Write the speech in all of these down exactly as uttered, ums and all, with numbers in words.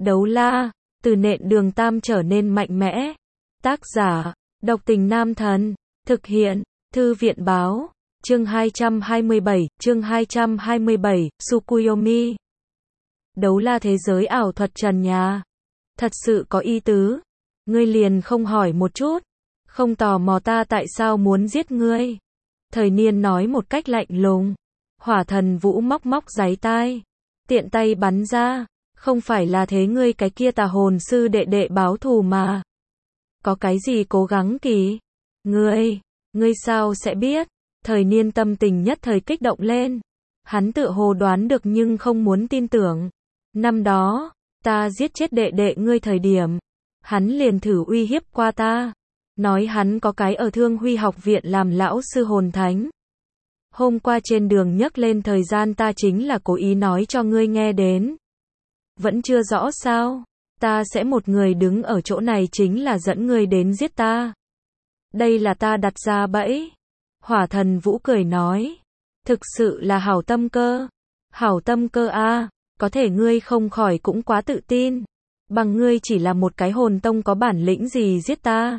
Đấu la, từ nện đường tam trở nên mạnh mẽ. Tác giả, độc tình nam thần. Thực hiện, thư viện báo. Chương hai trăm hai mươi bảy, chương hai trăm hai mươi bảy, Tsukuyomi. Đấu la thế giới ảo thuật trần nhà. Thật sự có ý tứ. Ngươi liền không hỏi một chút. Không tò mò ta tại sao muốn giết ngươi. Thời niên nói một cách lạnh lùng. Hỏa thần Vũ móc móc giấy tai. Tiện tay bắn ra. Không phải là thế ngươi cái kia tà hồn sư đệ đệ báo thù mà. Có cái gì cố gắng kỳ? Ngươi, ngươi sao sẽ biết? Thời niên tâm tình nhất thời kích động lên. Hắn tự hồ đoán được nhưng không muốn tin tưởng. Năm đó, ta giết chết đệ đệ ngươi thời điểm. Hắn liền thử uy hiếp qua ta. Nói hắn có cái ở Thương Huy học viện làm lão sư hồn thánh. Hôm qua trên đường nhắc lên thời gian ta chính là cố ý nói cho ngươi nghe đến. Vẫn chưa rõ sao? Ta sẽ một người đứng ở chỗ này chính là dẫn ngươi đến giết ta. Đây là ta đặt ra bẫy. Hỏa thần Vũ cười nói. Thực sự là hảo tâm cơ. Hảo tâm cơ a, có thể ngươi không khỏi cũng quá tự tin. Bằng ngươi chỉ là một cái hồn tông có bản lĩnh gì giết ta.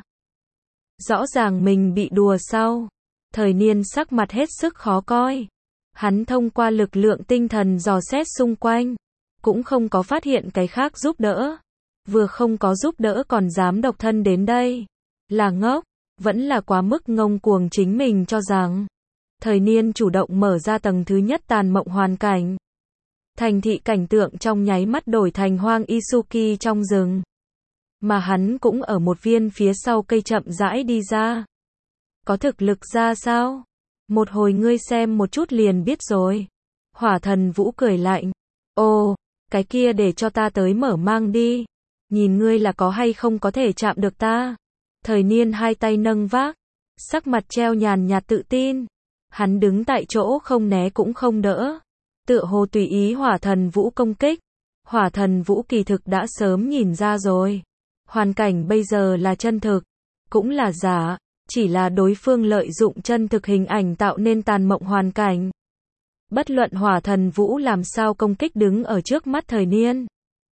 Rõ ràng mình bị đùa sao. Thời niên sắc mặt hết sức khó coi. Hắn thông qua lực lượng tinh thần dò xét xung quanh. Cũng không có phát hiện cái khác giúp đỡ. Vừa không có giúp đỡ còn dám độc thân đến đây. Là ngốc, vẫn là quá mức ngông cuồng chính mình cho rằng. Thời niên chủ động mở ra tầng thứ nhất tàn mộng hoàn cảnh. Thành thị cảnh tượng trong nháy mắt đổi thành hoang Isuki trong rừng. Mà hắn cũng ở một viên phía sau cây chậm rãi đi ra. Có thực lực ra sao? Một hồi ngươi xem một chút liền biết rồi. Hỏa thần Vũ cười lạnh. Ồ, cái kia để cho ta tới mở mang đi. Nhìn ngươi là có hay không có thể chạm được ta. Thời niên hai tay nâng vác. Sắc mặt treo nhàn nhạt tự tin. Hắn đứng tại chỗ không né cũng không đỡ. Tựa hồ tùy ý hỏa thần Vũ công kích. Hỏa thần Vũ kỳ thực đã sớm nhìn ra rồi. Hoàn cảnh bây giờ là chân thực. Cũng là giả. Chỉ là đối phương lợi dụng chân thực hình ảnh tạo nên tàn mộng hoàn cảnh. Bất luận hỏa thần Vũ làm sao công kích đứng ở trước mắt thời niên.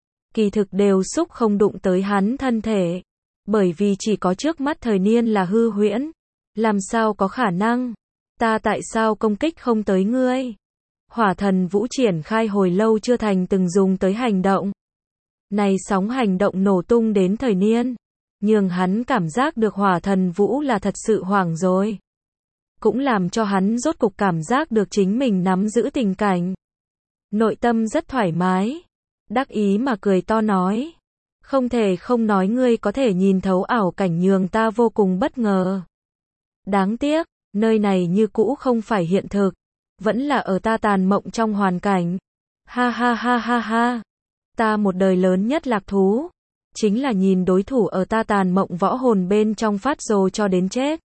Kỳ thực đều xúc không đụng tới hắn thân thể. Bởi vì chỉ có trước mắt thời niên là hư huyễn. Làm sao có khả năng? Ta tại sao công kích không tới ngươi? Hỏa thần Vũ triển khai hồi lâu chưa thành từng dùng tới hành động. Này sóng hành động nổ tung đến thời niên. Nhưng hắn cảm giác được hỏa thần Vũ là thật sự hoảng rồi. Cũng làm cho hắn rốt cục cảm giác được chính mình nắm giữ tình cảnh. Nội tâm rất thoải mái. Đắc ý mà cười to nói. Không thể không nói ngươi có thể nhìn thấu ảo cảnh nhường ta vô cùng bất ngờ. Đáng tiếc, nơi này như cũ không phải hiện thực. Vẫn là ở ta tàn mộng trong hoàn cảnh. Ha ha ha ha ha. Ta một đời lớn nhất lạc thú. Chính là nhìn đối thủ ở ta tàn mộng võ hồn bên trong phát rồ cho đến chết.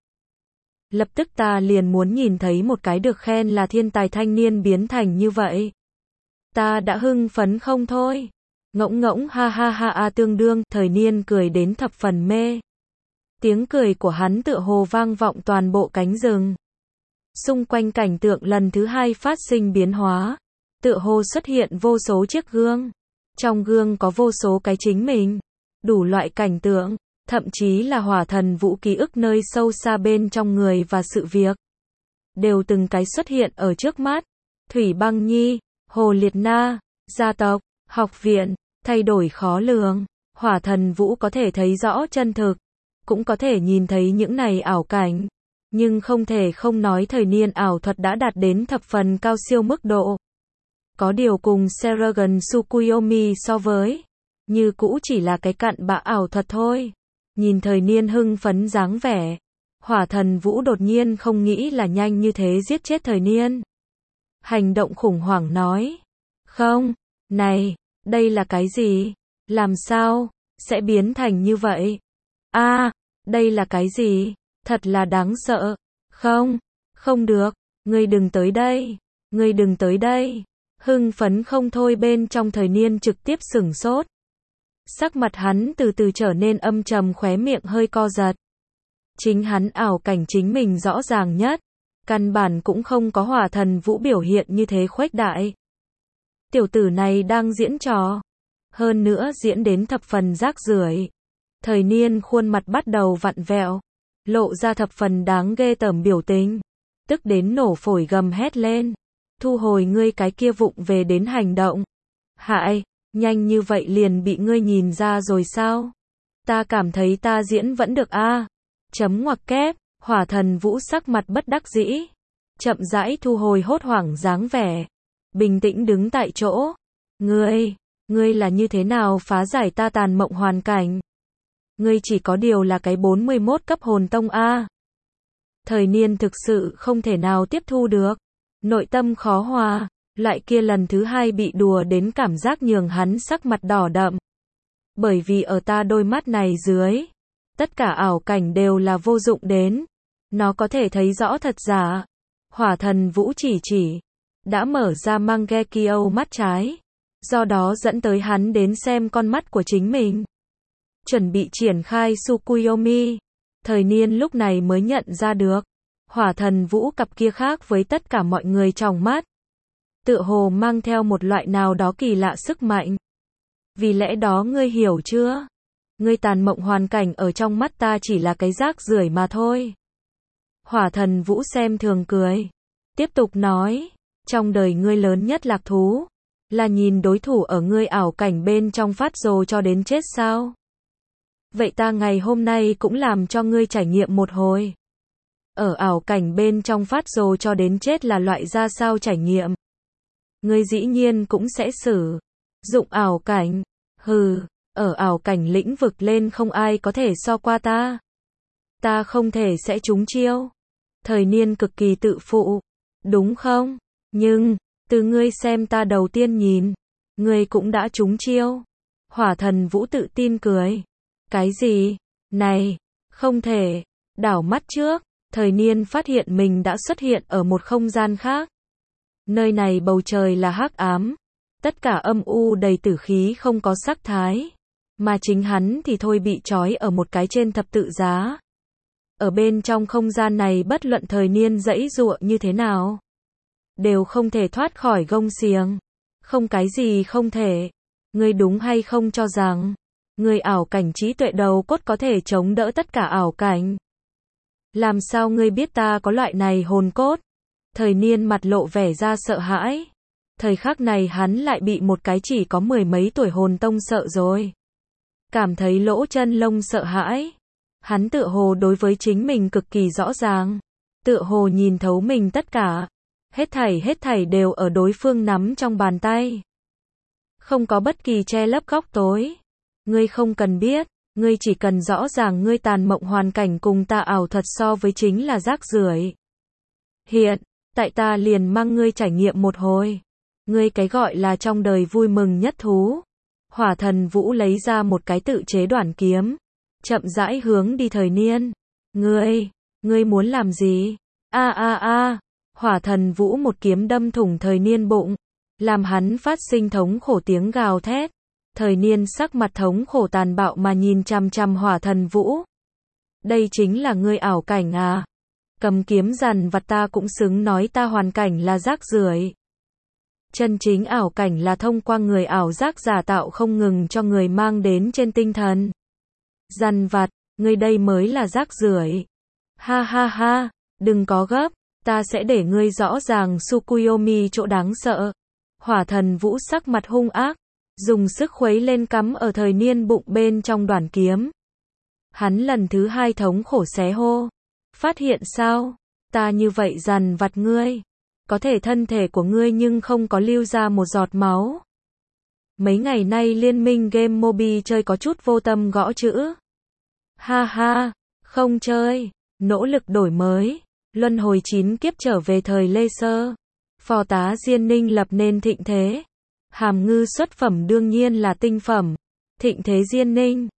Lập tức ta liền muốn nhìn thấy một cái được khen là thiên tài thanh niên biến thành như vậy. Ta đã hưng phấn không thôi. Ngỗng ngỗng ha ha ha a tương đương, thời niên cười đến thập phần mê. Tiếng cười của hắn tựa hồ vang vọng toàn bộ cánh rừng. Xung quanh cảnh tượng lần thứ hai phát sinh biến hóa. Tựa hồ xuất hiện vô số chiếc gương. Trong gương có vô số cái chính mình. Đủ loại cảnh tượng. Thậm chí là hỏa thần Vũ ký ức nơi sâu xa bên trong người và sự việc. Đều từng cái xuất hiện ở trước mắt. Thủy Băng Nhi, Hồ Liệt Na, gia tộc, học viện, thay đổi khó lường. Hỏa thần Vũ có thể thấy rõ chân thực. Cũng có thể nhìn thấy những này ảo cảnh. Nhưng không thể không nói thời niên ảo thuật đã đạt đến thập phần cao siêu mức độ. Có điều cùng Seragon Tsukuyomi so với. Như cũ chỉ là cái cặn bã ảo thuật thôi. Nhìn thời niên hưng phấn dáng vẻ. Hỏa thần Vũ đột nhiên không nghĩ là nhanh như thế giết chết thời niên. Hành động khủng hoảng nói. Không, này, đây là cái gì? Làm sao, sẽ biến thành như vậy? A, đây là cái gì? Thật là đáng sợ. Không, không được, ngươi đừng tới đây. Ngươi đừng tới đây. Hưng phấn không thôi bên trong thời niên trực tiếp sửng sốt. Sắc mặt hắn từ từ trở nên âm trầm khóe miệng hơi co giật. Chính hắn ảo cảnh chính mình rõ ràng nhất. Căn bản cũng không có hỏa thần Vũ biểu hiện như thế khuếch đại. Tiểu tử này đang diễn trò. hơn nữa diễn đến thập phần rác rưởi. Thời Niên khuôn mặt bắt đầu vặn vẹo, lộ ra thập phần đáng ghê tởm biểu tình, tức đến nổ phổi gầm hét lên. Thu hồi ngươi cái kia vụng về đến hành động. Hại, nhanh như vậy liền bị ngươi nhìn ra rồi sao? Ta cảm thấy ta diễn vẫn được a. Chấm ngoặc kép, Hỏa Thần Vũ sắc mặt bất đắc dĩ, chậm rãi thu hồi hốt hoảng dáng vẻ, bình tĩnh đứng tại chỗ. Ngươi, ngươi là như thế nào phá giải ta tàn mộng hoàn cảnh? Ngươi chỉ có điều là cái bốn mươi mốt cấp hồn tông a. Thời Niên thực sự không thể nào tiếp thu được, nội tâm khó hòa, loại kia lần thứ hai bị đùa đến cảm giác nhường hắn sắc mặt đỏ đậm. Bởi vì ở ta đôi mắt này dưới, tất cả ảo cảnh đều là vô dụng đến, nó có thể thấy rõ thật giả. Hỏa Thần Vũ chỉ chỉ, đã mở ra Mangekyo mắt trái, do đó dẫn tới hắn đến xem con mắt của chính mình. Chuẩn bị triển khai Tsukuyomi, Thời Niên lúc này mới nhận ra được, Hỏa Thần Vũ cặp kia khác với tất cả mọi người trong mắt. Tựa hồ mang theo một loại nào đó kỳ lạ sức mạnh. Vì lẽ đó ngươi hiểu chưa? Ngươi tàn mộng hoàn cảnh ở trong mắt ta chỉ là cái rác rưởi mà thôi. Hỏa Thần Vũ xem thường cười, tiếp tục nói, trong đời ngươi lớn nhất lạc thú, là nhìn đối thủ ở ngươi ảo cảnh bên trong phát rồ cho đến chết sao? Vậy ta ngày hôm nay cũng làm cho ngươi trải nghiệm một hồi. Ở ảo cảnh bên trong phát rồ cho đến chết là loại ra sao trải nghiệm? Ngươi dĩ nhiên cũng sẽ sử dụng ảo cảnh. Hừ, ở ảo cảnh lĩnh vực lên không ai có thể so qua ta. Ta không thể sẽ trúng chiêu. Thời Niên cực kỳ tự phụ, đúng không? Nhưng, từ ngươi xem ta đầu tiên nhìn, ngươi cũng đã trúng chiêu. Hỏa Thần Vũ tự tin cười. Cái gì? Này, không thể. Đảo mắt trước, Thời Niên phát hiện mình đã xuất hiện ở một không gian khác. Nơi này bầu trời là hắc ám, tất cả âm u đầy tử khí không có sắc thái, mà chính hắn thì thôi bị trói ở một cái trên thập tự giá. Ở bên trong không gian này bất luận Thời Niên giãy giụa như thế nào, đều không thể thoát khỏi gông xiềng. Không cái gì không thể. Ngươi đúng hay không cho rằng, ngươi ảo cảnh trí tuệ đầu cốt có thể chống đỡ tất cả ảo cảnh? Làm sao ngươi biết ta có loại này hồn cốt? Thời Niên mặt lộ vẻ ra sợ hãi. Thời khắc này hắn lại bị một cái chỉ có mười mấy tuổi hồn tông sợ rồi. Cảm thấy lỗ chân lông sợ hãi. Hắn tựa hồ đối với chính mình cực kỳ rõ ràng. Tựa hồ nhìn thấu mình tất cả. Hết thảy hết thảy đều ở đối phương nắm trong bàn tay. Không có bất kỳ che lấp góc tối. Ngươi không cần biết, ngươi chỉ cần rõ ràng ngươi tàn mộng hoàn cảnh cùng ta ảo thuật so với chính là rác rưởi. Hiện, tại ta liền mang ngươi trải nghiệm một hồi. Ngươi cái gọi là trong đời vui mừng nhất thú. Hỏa Thần Vũ lấy ra một cái tự chế đoản kiếm, chậm rãi hướng đi Thời Niên. Ngươi, ngươi muốn làm gì? A a a. Hỏa Thần Vũ một kiếm đâm thủng Thời Niên bụng, làm hắn phát sinh thống khổ tiếng gào thét. Thời Niên sắc mặt thống khổ tàn bạo mà nhìn chằm chằm Hỏa Thần Vũ. Đây chính là ngươi ảo cảnh à? Cầm kiếm dằn vặt ta cũng xứng nói ta hoàn cảnh là rác rưởi. Chân chính ảo cảnh là thông qua người ảo giác giả tạo không ngừng cho người mang đến trên tinh thần. Dằn vặt, ngươi đây mới là rác rưởi. Ha ha ha, đừng có gấp, ta sẽ để ngươi rõ ràng Tsukuyomi chỗ đáng sợ. Hỏa Thần Vũ sắc mặt hung ác, dùng sức khuấy lên cắm ở Thời Niên bụng bên trong đoản kiếm. Hắn lần thứ hai thống khổ xé hô. Phát hiện sao? Ta như vậy dằn vặt ngươi, có thể thân thể của ngươi nhưng không có lưu ra một giọt máu. Mấy ngày nay liên minh game Mobi chơi có chút vô tâm gõ chữ. Ha ha, không chơi, nỗ lực đổi mới, luân hồi chín kiếp trở về thời Lê Sơ. Phò tá Diên Ninh lập nên thịnh thế. Hàm ngư xuất phẩm đương nhiên là tinh phẩm. Thịnh thế Diên Ninh.